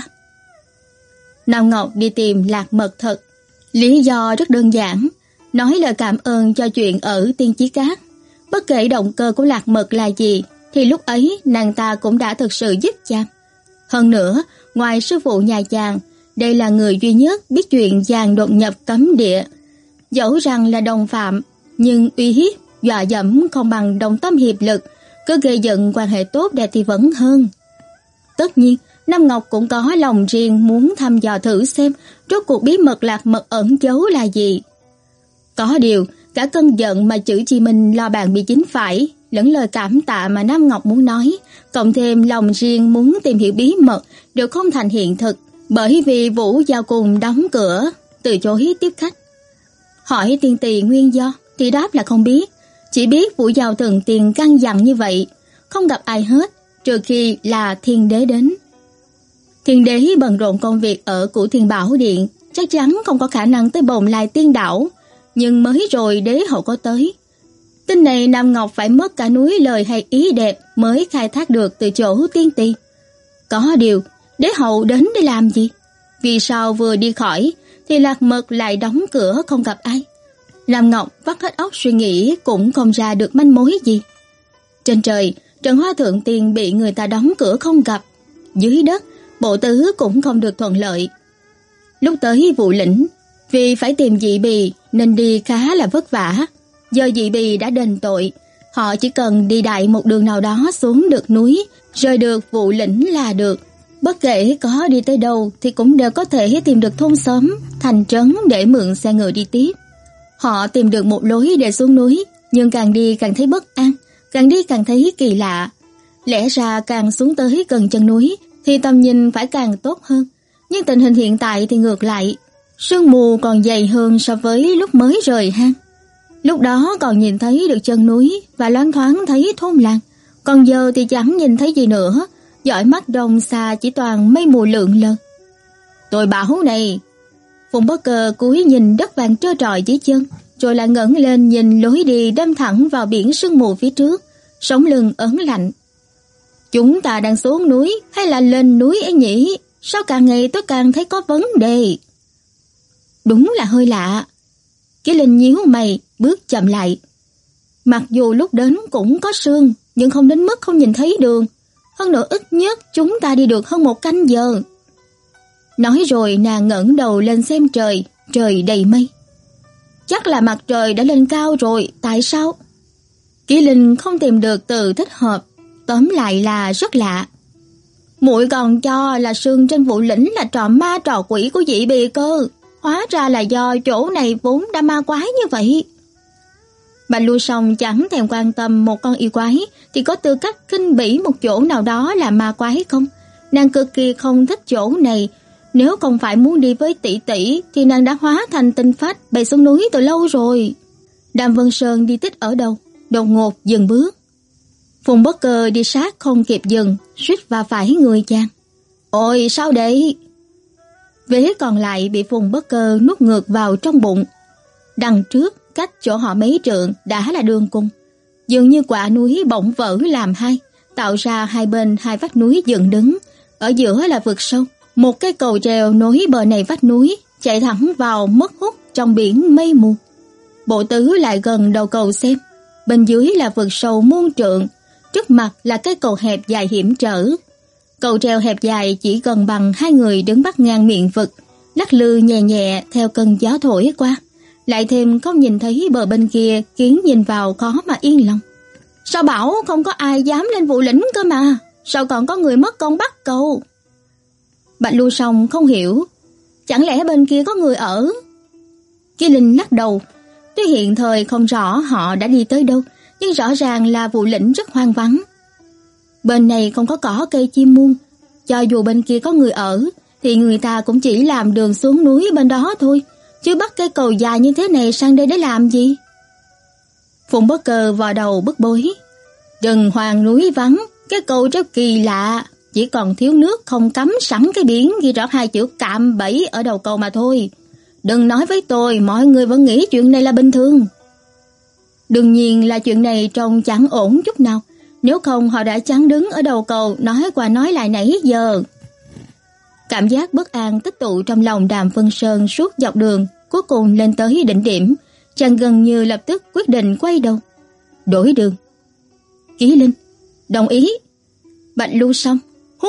Nam Ngọc đi tìm Lạc Mật thật. Lý do rất đơn giản, nói lời cảm ơn cho chuyện ở Tiên Chí Cát. Bất kể động cơ của Lạc Mật là gì, thì lúc ấy nàng ta cũng đã thực sự giúp chàng. Hơn nữa, ngoài sư phụ nhà chàng, đây là người duy nhất biết chuyện chàng đột nhập cấm địa. Dẫu rằng là đồng phạm, nhưng uy hiếp, dọa dẫm không bằng đồng tâm hiệp lực, cứ gây dựng quan hệ tốt đẹp thì vẫn hơn. Tất nhiên, Nam Ngọc cũng có lòng riêng muốn thăm dò thử xem rốt cuộc bí mật Lạc Mật ẩn giấu là gì. Có điều, cả cơn giận mà Chữ Chi Minh lo bạn bị dính phải, lẫn lời cảm tạ mà Nam Ngọc muốn nói, cộng thêm lòng riêng muốn tìm hiểu bí mật đều không thành hiện thực, bởi vì Vũ Giao Cùng đóng cửa, từ chối tiếp khách. Hỏi tiên tỳ nguyên do thì đáp là không biết, chỉ biết Vũ Giao Thượng Tiên căn dặn như vậy, không gặp ai hết, trừ khi là Thiên Đế đến. Thiên Đế bận rộn công việc ở Cửu Thiên Bảo Điện, chắc chắn không có khả năng tới Bồng Lai Tiên Đảo, nhưng mới rồi đế hậu có tới. Tin này Nam Ngọc phải mất cả núi lời hay ý đẹp mới khai thác được từ chỗ tiên tỳ. Có điều, đế hậu đến để làm gì? Vì sao vừa đi khỏi thì Lạc Mật lại đóng cửa không gặp ai? Nam Ngọc vắt hết óc suy nghĩ cũng không ra được manh mối gì. Trên trời, Trần Hoa Thượng Tiên bị người ta đóng cửa không gặp. Dưới đất, bộ tứ cũng không được thuận lợi. Lúc tới Vụ Lĩnh, vì phải tìm dị bì nên đi khá là vất vả. Giờ dị bì đã đền tội, họ chỉ cần đi đại một đường nào đó xuống được núi, rời được Vụ Lĩnh là được. Bất kể có đi tới đâu thì cũng đều có thể tìm được thôn xóm, thành trấn để mượn xe ngựa đi tiếp. Họ tìm được một lối để xuống núi, nhưng càng đi càng thấy bất an, càng đi càng thấy kỳ lạ. Lẽ ra càng xuống tới gần chân núi thì tầm nhìn phải càng tốt hơn, nhưng tình hình hiện tại thì ngược lại, sương mù còn dày hơn so với lúc mới rời hang. Lúc đó còn nhìn thấy được chân núi và loáng thoáng thấy thôn làng, còn giờ thì chẳng nhìn thấy gì nữa, dõi mắt đông xa chỉ toàn mây mù lượn lờ. Tôi bảo này, Phùng Bất Cơ cúi nhìn đất vàng trơ trọi dưới chân, rồi lại ngẩng lên nhìn lối đi đâm thẳng vào biển sương mù phía trước, sống lưng ớn lạnh. Chúng ta đang xuống núi hay là lên núi ấy nhỉ? Sao càng ngày tôi càng thấy có vấn đề? Đúng là hơi lạ. Cái Linh nhíu mày, bước chậm lại. Mặc dù lúc đến cũng có sương, nhưng không đến mức không nhìn thấy đường. Hơn nữa ít nhất chúng ta đi được hơn một canh giờ. Nói rồi nàng ngẩng đầu lên xem trời, trời đầy mây. Chắc là mặt trời đã lên cao rồi, tại sao? Kỷ Linh không tìm được từ thích hợp, tóm lại là rất lạ. Muội còn cho là sương trên Vụ Lĩnh là trò ma trò quỷ của dị bì cơ, hóa ra là do chỗ này vốn đã ma quái như vậy. Bạch Lưu Song chẳng thèm quan tâm một con yêu quái thì có tư cách khinh bỉ một chỗ nào đó là ma quái không. Nàng cực kỳ không thích chỗ này, nếu không phải muốn đi với tỷ tỷ thì nàng đã hóa thành tinh phách bay xuống núi từ lâu rồi. Đàm Vân Sơn đi tích ở đâu, đột ngột dừng bước. Phùng Bất Cơ đi sát không kịp dừng, suýt va phải người chàng. Ôi sao đây? Vế còn lại bị Phùng Bất Cơ nuốt ngược vào trong bụng. Đằng trước, cách chỗ họ mấy trượng đã là đường cung. Dường như quả núi bỗng vỡ làm hai, tạo ra hai bên hai vách núi dựng đứng. Ở giữa là vực sâu, một cái cầu treo nối bờ này vách núi, chạy thẳng vào mất hút trong biển mây mù. Bộ tứ lại gần đầu cầu xem, bên dưới là vực sâu muôn trượng, trước mặt là cái cầu hẹp dài hiểm trở. Cầu treo hẹp dài chỉ gần bằng hai người đứng bắt ngang miệng vực, lắc lư nhẹ nhẹ theo cơn gió thổi qua. Lại thêm không nhìn thấy bờ bên kia, khiến nhìn vào khó mà yên lòng. Sao bảo không có ai dám lên Vụ Lĩnh cơ mà, sao còn có người mất công bắt cầu? Bạch Lưu Song không hiểu, chẳng lẽ bên kia có người ở? Kỳ Linh lắc đầu, tuy hiện thời không rõ họ đã đi tới đâu, nhưng rõ ràng là Vụ Lĩnh rất hoang vắng. Bên này không có cỏ cây chim muôn, cho dù bên kia có người ở, thì người ta cũng chỉ làm đường xuống núi bên đó thôi, chứ bắt cây cầu dài như thế này sang đây để làm gì? Phùng Bất Cơ vò đầu bức bối. Rừng hoàng núi vắng, cái cầu rất kỳ lạ, chỉ còn thiếu nước không cắm sẵn cái biển ghi rõ hai chữ cạm bẫy ở đầu cầu mà thôi. Đừng nói với tôi, mọi người vẫn nghĩ chuyện này là bình thường. Đương nhiên là chuyện này trông chẳng ổn chút nào, nếu không họ đã chẳng đứng ở đầu cầu nói qua nói lại nãy giờ. Cảm giác bất an tích tụ trong lòng Đàm Vân Sơn suốt dọc đường, cuối cùng lên tới đỉnh điểm, chàng gần như lập tức quyết định quay đầu, đổi đường. Ký Linh, đồng ý. Bạch Lưu Song, hú.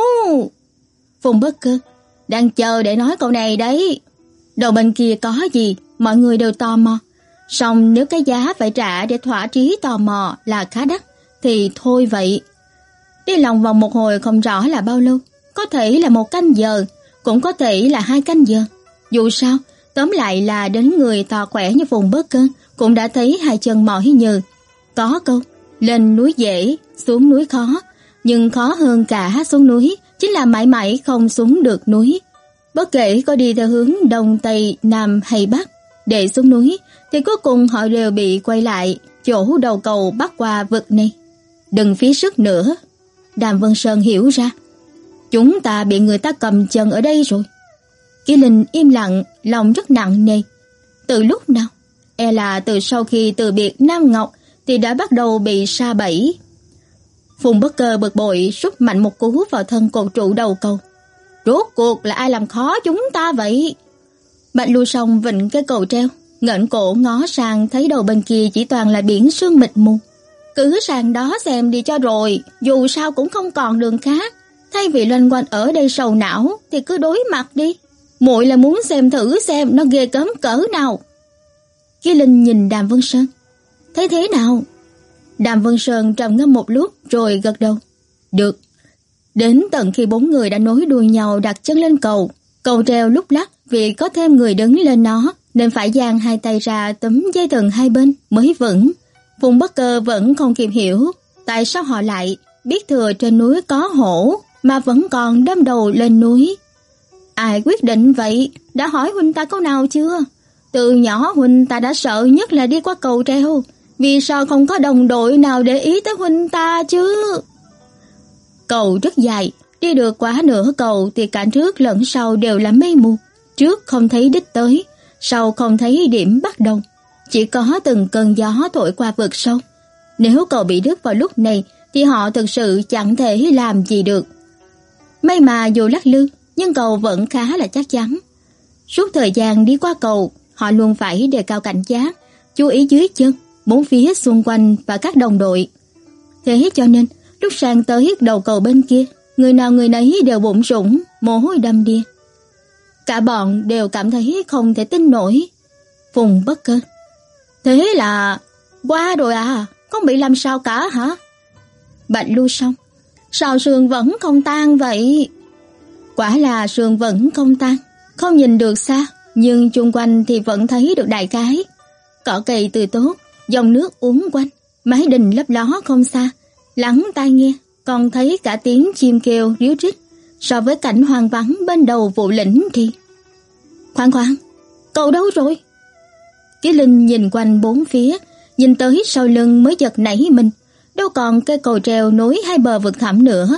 Phùng Bất Cơ, đang chờ để nói câu này đấy. Đầu bên kia có gì, mọi người đều tò mò. Song nếu cái giá phải trả để thỏa trí tò mò là khá đắt, thì thôi vậy. Đi lòng vòng một hồi không rõ là bao lâu, có thể là một canh giờ, cũng có thể là hai canh giờ. Dù sao, tóm lại là đến người to khỏe như Phùng Bất Cơ cũng đã thấy hai chân mỏi nhừ. Có câu, lên núi dễ, xuống núi khó, nhưng khó hơn cả xuống núi chính là mãi mãi không xuống được núi. Bất kể có đi theo hướng đông, tây, nam hay bắc, để xuống núi thì cuối cùng họ đều bị quay lại chỗ đầu cầu bắc qua vực này. Đừng phí sức nữa. Đàm Vân Sơn hiểu ra, chúng ta bị người ta cầm chân ở đây rồi. Kỳ Linh im lặng, lòng rất nặng nề. Từ lúc nào? E là từ sau khi từ biệt Nam Ngọc thì đã bắt đầu bị sa bẫy. Phùng Bất Cơ bực bội rút mạnh một cú vào thân cột trụ đầu cầu. Rốt cuộc là ai làm khó chúng ta vậy? Bạch Lưu Song vịnh cái cầu treo, ngẩng cổ ngó sang thấy đầu bên kia chỉ toàn là biển sương mịt mù. Cứ sang đó xem đi cho rồi, dù sao cũng không còn đường khác. Thay vì loanh quanh ở đây sầu não thì cứ đối mặt đi. Muội là muốn xem thử xem nó ghê gớm cỡ nào. Kỳ Linh nhìn Đàm Vân Sơn, thấy thế nào? Đàm Vân Sơn trầm ngâm một lúc rồi gật đầu. Được. Đến tận khi bốn người đã nối đuôi nhau đặt chân lên cầu, cầu treo lúc lắc vì có thêm người đứng lên nó nên phải dang hai tay ra túm dây thừng hai bên mới vững. Phùng Bất Cơ vẫn không kịp hiểu tại sao họ lại biết thừa trên núi có hổ mà vẫn còn đâm đầu lên núi. Ai quyết định vậy? Đã hỏi huynh ta câu nào chưa? Từ nhỏ huynh ta đã sợ nhất là đi qua cầu treo, vì sao không có đồng đội nào để ý tới huynh ta chứ? Cầu rất dài, đi được quá nửa cầu thì cả trước lẫn sau đều là mây mù. Trước không thấy đích tới, sau không thấy điểm bắt đầu, chỉ có từng cơn gió thổi qua vực sâu. Nếu cầu bị đứt vào lúc này thì họ thực sự chẳng thể làm gì được. May mà dù lắc lư, nhưng cầu vẫn khá là chắc chắn. Suốt thời gian đi qua cầu, họ luôn phải đề cao cảnh giác, chú ý dưới chân, bốn phía xung quanh và các đồng đội. Thế cho nên, lúc sang tới đầu cầu bên kia, người nào người nấy đều bụng rủng, mồ hôi đầm đìa. Cả bọn đều cảm thấy không thể tin nổi. Phùng Bất Cơ, thế là qua rồi à, không bị làm sao cả hả? Bạch Lưu Song, sao sườn vẫn không tan vậy? Quả là sườn vẫn không tan, không nhìn được xa, nhưng chung quanh thì vẫn thấy được đại khái. Cỏ cây tươi tốt, dòng nước uốn quanh, mái đình lấp ló không xa, lắng tai nghe, còn thấy cả tiếng chim kêu ríu rít. So với cảnh hoang vắng bên đầu Vụ Lĩnh thì... Khoan khoan, cầu đâu rồi? Kỳ Linh nhìn quanh bốn phía, nhìn tới sau lưng mới giật nảy mình. Đâu còn cây cầu treo nối hai bờ vực thẳm nữa.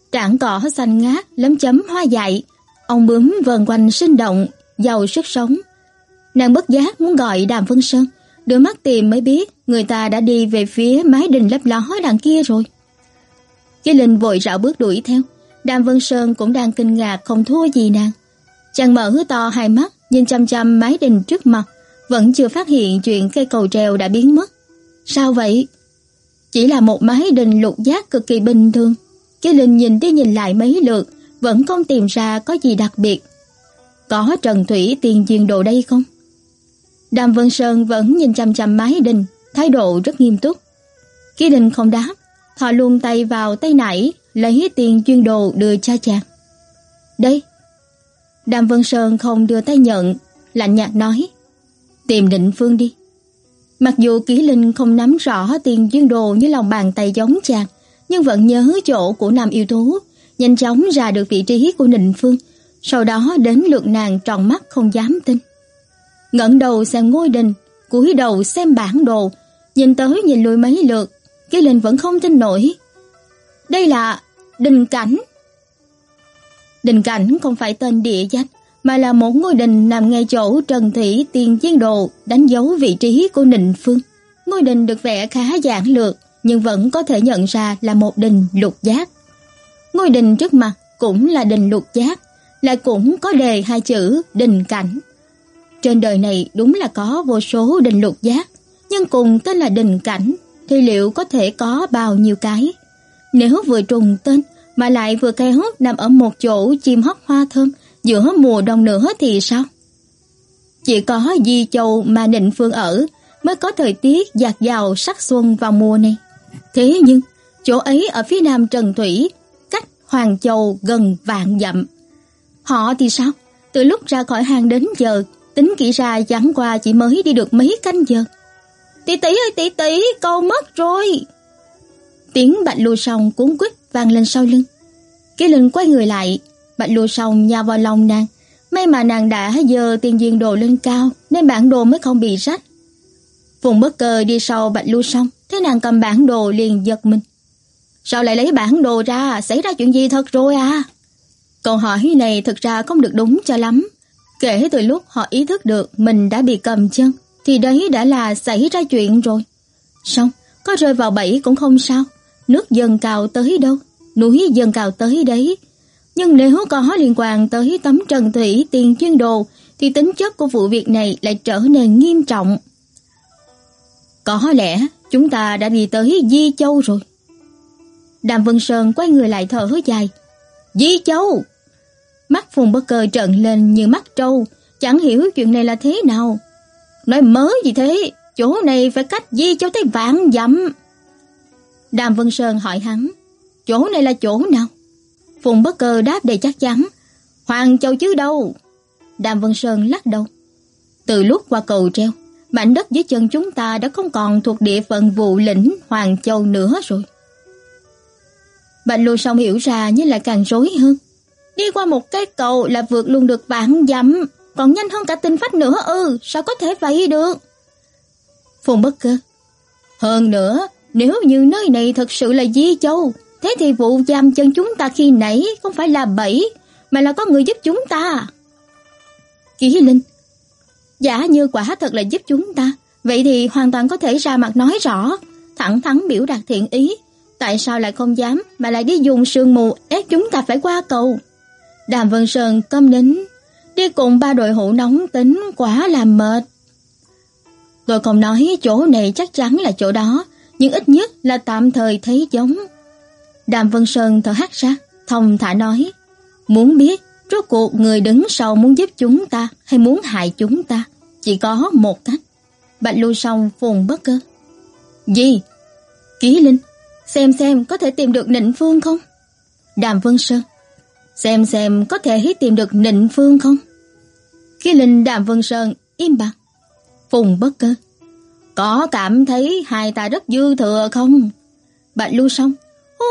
Trảng cỏ xanh ngát, lấm chấm hoa dại, ong bướm vờn quanh sinh động, giàu sức sống. Nàng bất giác muốn gọi Đàm Vân Sơn, đưa mắt tìm mới biết người ta đã đi về phía mái đình lấp ló đằng kia rồi. Cái Linh vội rảo bước đuổi theo, Đàm Vân Sơn cũng đang kinh ngạc không thua gì nàng. Chàng mở to hai mắt, nhìn chăm chăm mái đình trước mặt, vẫn chưa phát hiện chuyện cây cầu treo đã biến mất. Sao vậy? Chỉ là một mái đình lục giác cực kỳ bình thường. Cái Linh nhìn đi nhìn lại mấy lượt, vẫn không tìm ra có gì đặc biệt. Có Trần Thủy Tiên Duyên Đồ đây không? Đàm Vân Sơn vẫn nhìn chăm chăm mái đình, thái độ rất nghiêm túc. Cái Linh không đáp, thò luôn tay vào tay nải, lấy Tiền Duyên Đồ đưa cho chàng. Đây. Đàm Vân Sơn không đưa tay nhận, lạnh nhạt nói, tìm Định Phương đi. Mặc dù Kỷ Linh không nắm rõ Tiền Duyên Đồ như lòng bàn tay giống chàng, nhưng vẫn nhớ chỗ của nam yêu thú, nhanh chóng ra được vị trí của Định Phương. Sau đó đến lượt nàng tròn mắt không dám tin. Ngẩng đầu xem ngôi đình, cúi đầu xem bản đồ, nhìn tới nhìn lui mấy lượt, Kỷ Linh vẫn không tin nổi. Đây là đình cảnh. Đình cảnh không phải tên địa danh, mà là một ngôi đình nằm ngay chỗ Trần Thủy Tiên Duyên Đồ đánh dấu vị trí của Định Phương. Ngôi đình được vẽ khá giản lược, nhưng vẫn có thể nhận ra là một đình lục giác. Ngôi đình trước mặt cũng là đình lục giác, lại cũng có đề hai chữ đình cảnh. Trên đời này đúng là có vô số đình lục giác, nhưng cùng tên là đình cảnh thì liệu có thể có bao nhiêu cái? Nếu vừa trùng tên mà lại vừa khéo nằm ở một chỗ chim hót hoa thơm giữa mùa đông nữa thì sao? Chỉ có Di Châu mà Định Phương ở mới có thời tiết dạt dào sắc xuân vào mùa này. Thế nhưng chỗ ấy ở phía nam Trần Thủy, cách Hoàng Châu gần vạn dặm. Họ thì sao? Từ lúc ra khỏi hang đến giờ, tính kỹ ra chẳng qua chỉ mới đi được mấy canh giờ. Tỷ tỷ ơi tỷ tỷ, câu mất rồi. Tiếng Bạch Lưu Song cuốn quýt vang lên sau lưng. Cái Linh quay người lại, Bạch Lưu Song nhào vào lòng nàng. May mà nàng đã giơ Tiền Duyên Đồ lên cao nên bản đồ mới không bị rách. Phùng Bất Cơ đi sau Bạch Lưu Song, thấy nàng cầm bản đồ liền giật mình. Sao lại lấy bản đồ ra? Xảy ra chuyện gì thật rồi à? Câu hỏi này thực ra không được đúng cho lắm. Kể từ lúc họ ý thức được mình đã bị cầm chân, thì đấy đã là xảy ra chuyện rồi. Xong, có rơi vào bẫy cũng không sao. Nước dâng cao tới đâu, núi dâng cao tới đấy. Nhưng nếu có liên quan tới tấm Trần Thủy Tiên Duyên Đồ, thì tính chất của vụ việc này lại trở nên nghiêm trọng. Có lẽ chúng ta đã đi tới Di Châu rồi. Đàm Vân Sơn quay người lại thở dài. Di Châu! Mắt Phùng Bất Cơ trợn lên như mắt trâu, chẳng hiểu chuyện này là thế nào. Nói mớ gì thế, chỗ này phải cách Di Châu tới vạn dặm. Đàm Vân Sơn hỏi hắn, chỗ này là chỗ nào? Phùng Bất Cơ đáp đầy chắc chắn, Hoàng Châu chứ đâu. Đàm Vân Sơn lắc đầu. Từ lúc qua cầu treo, mảnh đất dưới chân chúng ta đã không còn thuộc địa phận vụ lĩnh Hoàng Châu nữa rồi. Bạch Lưu Song hiểu ra nhưng lại càng rối hơn. Đi qua một cái cầu là vượt luôn được vạn dặm, còn nhanh hơn cả tinh phách nữa ư, sao có thể vậy được? Phùng Bất Cơ, hơn nữa, nếu như nơi này thật sự là Di Châu, thế thì vụ giam chân chúng ta khi nãy không phải là bẫy, mà là có người giúp chúng ta. Kỷ Linh, giả như quả thật là giúp chúng ta, vậy thì hoàn toàn có thể ra mặt nói rõ, thẳng thắn biểu đạt thiện ý. Tại sao lại không dám mà lại đi dùng sương mù ép chúng ta phải qua cầu? Đàm Vân Sơn câm nín, đi cùng ba đội hữu nóng tính quá là mệt. Tôi không nói chỗ này chắc chắn là chỗ đó, nhưng ít nhất là tạm thời thấy giống. Đàm Vân Sơn thở hắt ra, thong thả nói, muốn biết rốt cuộc người đứng sau muốn giúp chúng ta hay muốn hại chúng ta, chỉ có một cách. Bạch Lưu Song, Phùng Bất Cơ. Gì? Kỷ Linh, xem xem có thể tìm được Nịnh Phương không? Đàm Vân Sơn, xem xem có thể tìm được Nịnh Phương không? Kỷ Linh, Đàm Vân Sơn im bặt. Phùng Bất Cơ, có cảm thấy hai ta rất dư thừa không? Bạch Lưu Song, hú!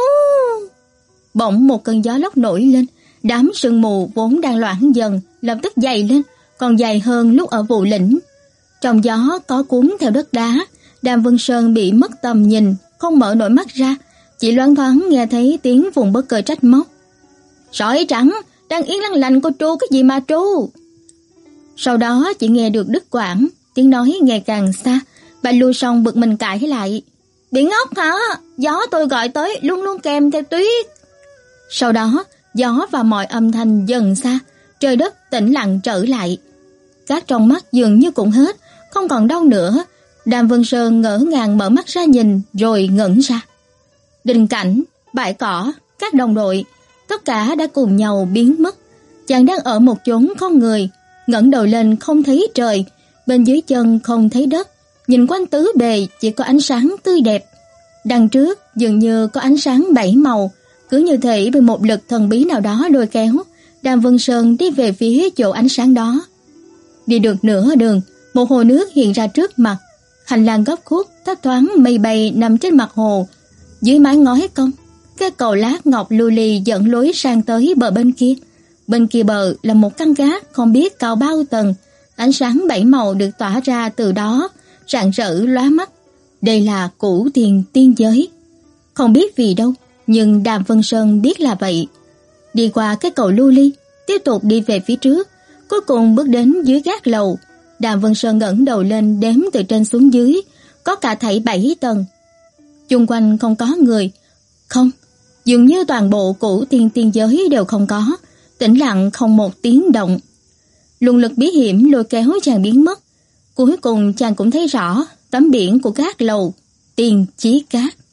Bỗng một cơn gió lốc nổi lên, đám sương mù vốn đang loãng dần lập tức dày lên, còn dày hơn lúc ở vụ lĩnh. Trong gió có cuốn theo đất đá, Đàm Vân Sơn bị mất tầm nhìn, không mở nổi mắt ra, Chỉ loáng thoáng nghe thấy tiếng Phùng Bất Cơ trách móc. Sỏi trắng, đang yên lặng lành cô tru cái gì mà tru. Sau đó chỉ nghe được đứt quãng, tiếng nói ngày càng xa. Bà Lưu Song bực mình cãi lại. Bị ngốc hả? Gió tôi gọi tới luôn luôn kèm theo tuyết. Sau đó, gió và mọi âm thanh dần xa, trời đất tĩnh lặng trở lại. Cát trong mắt dường như cũng hết, không còn đâu nữa. Đàm Vân Sơn ngỡ ngàng mở mắt ra nhìn rồi ngẩn ra. Đình cảnh, bãi cỏ, các đồng đội, tất cả đã cùng nhau biến mất. Chàng đang ở một chốn không người, ngẩng đầu lên không thấy trời, bên dưới chân không thấy đất, nhìn quanh tứ bề chỉ có ánh sáng tươi đẹp. Đằng trước dường như có ánh sáng bảy màu, cứ như thể bị một lực thần bí nào đó lôi kéo, Đàm Vân Sơn đi về phía chỗ ánh sáng đó. Đi được nửa đường, một hồ nước hiện ra trước mặt. Hành lang góc khuất, thấp thoáng mây bay nằm trên mặt hồ. Dưới mái ngói cong, cái cầu lát ngọc lưu ly dẫn lối sang tới bờ bên kia. Bên kia bờ là một căn gác không biết cao bao tầng, ánh sáng bảy màu được tỏa ra từ đó, rạng rỡ lóa mắt. Đây là Cửu Tiền tiên giới. Không biết vì đâu, nhưng Đàm Vân Sơn biết là vậy. Đi qua cái cầu lưu ly, tiếp tục đi về phía trước, cuối cùng bước đến dưới gác lầu. Đàm Vân Sơn ngẩng đầu lên đếm từ trên xuống dưới, có cả thảy bảy tầng. Chung quanh không có người, không, dường như toàn bộ Cửu Tiên tiên giới đều không có, tĩnh lặng không một tiếng động. Luồng lực bí hiểm lôi kéo chàng biến mất. Cuối cùng chàng cũng thấy rõ tấm biển của gác lầu, Tiền Chí Cát.